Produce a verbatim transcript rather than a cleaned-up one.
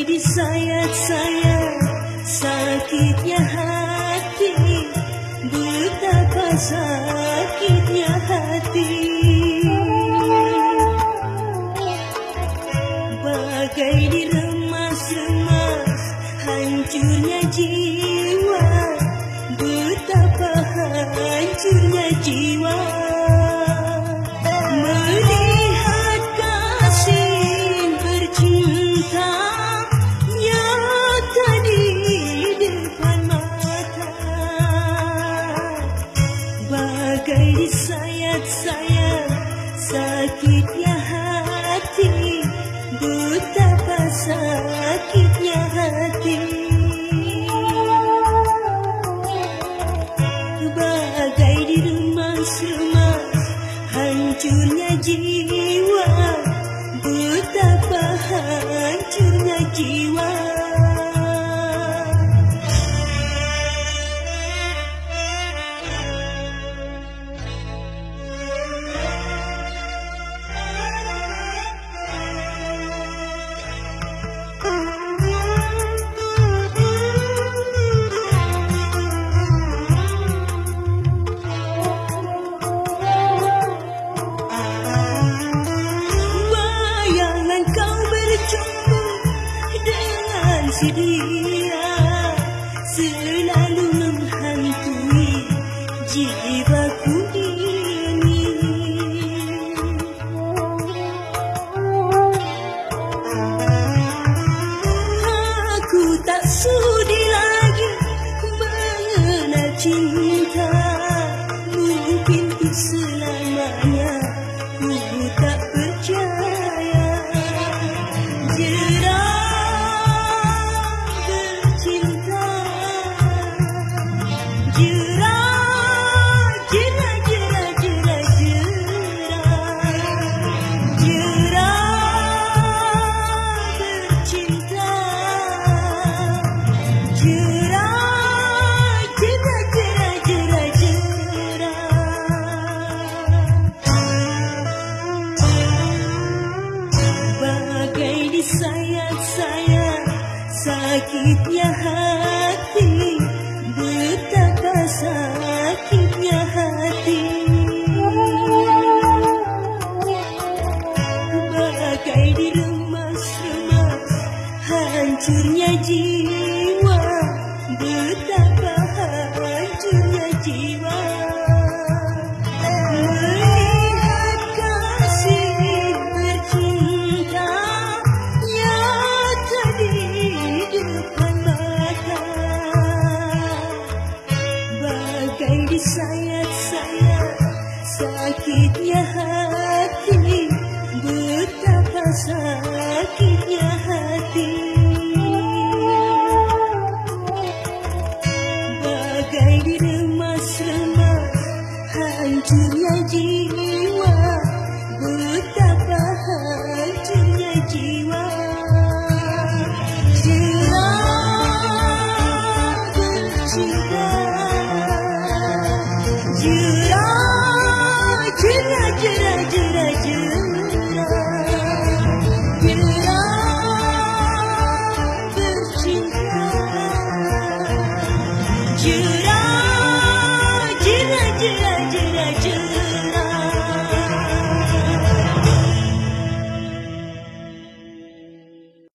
disayat-sayat sakitnya hati, betapa sakitnya hati. Bagai diremas-remas hancurnya jiwa, betapa hancurnya jiwa. Melihat kasih bercinta nyata di depan mata, bagai disayat-sayat sakitnya hati, betapa sakitnya hati. Bagai diremas-remas hancurnya jiwa, betapa hancurnya jiwa. Si dia selalu menghantui jiwaku ini. Aku tak sudi lagi mengenal cinta, mungkin untuk selamanya ku tak percaya. Jerah disayat-sayat sakitnya hati, betapa sakitnya hati. Bagai diremas-remas hancurnya jiwa, betapa hancurnya jiwa. Disayat-sayat sakitnya hati, betapa sakitnya hati. Bagai diremas-remas hancurnya jiwa, betapa hancurnya jiwa.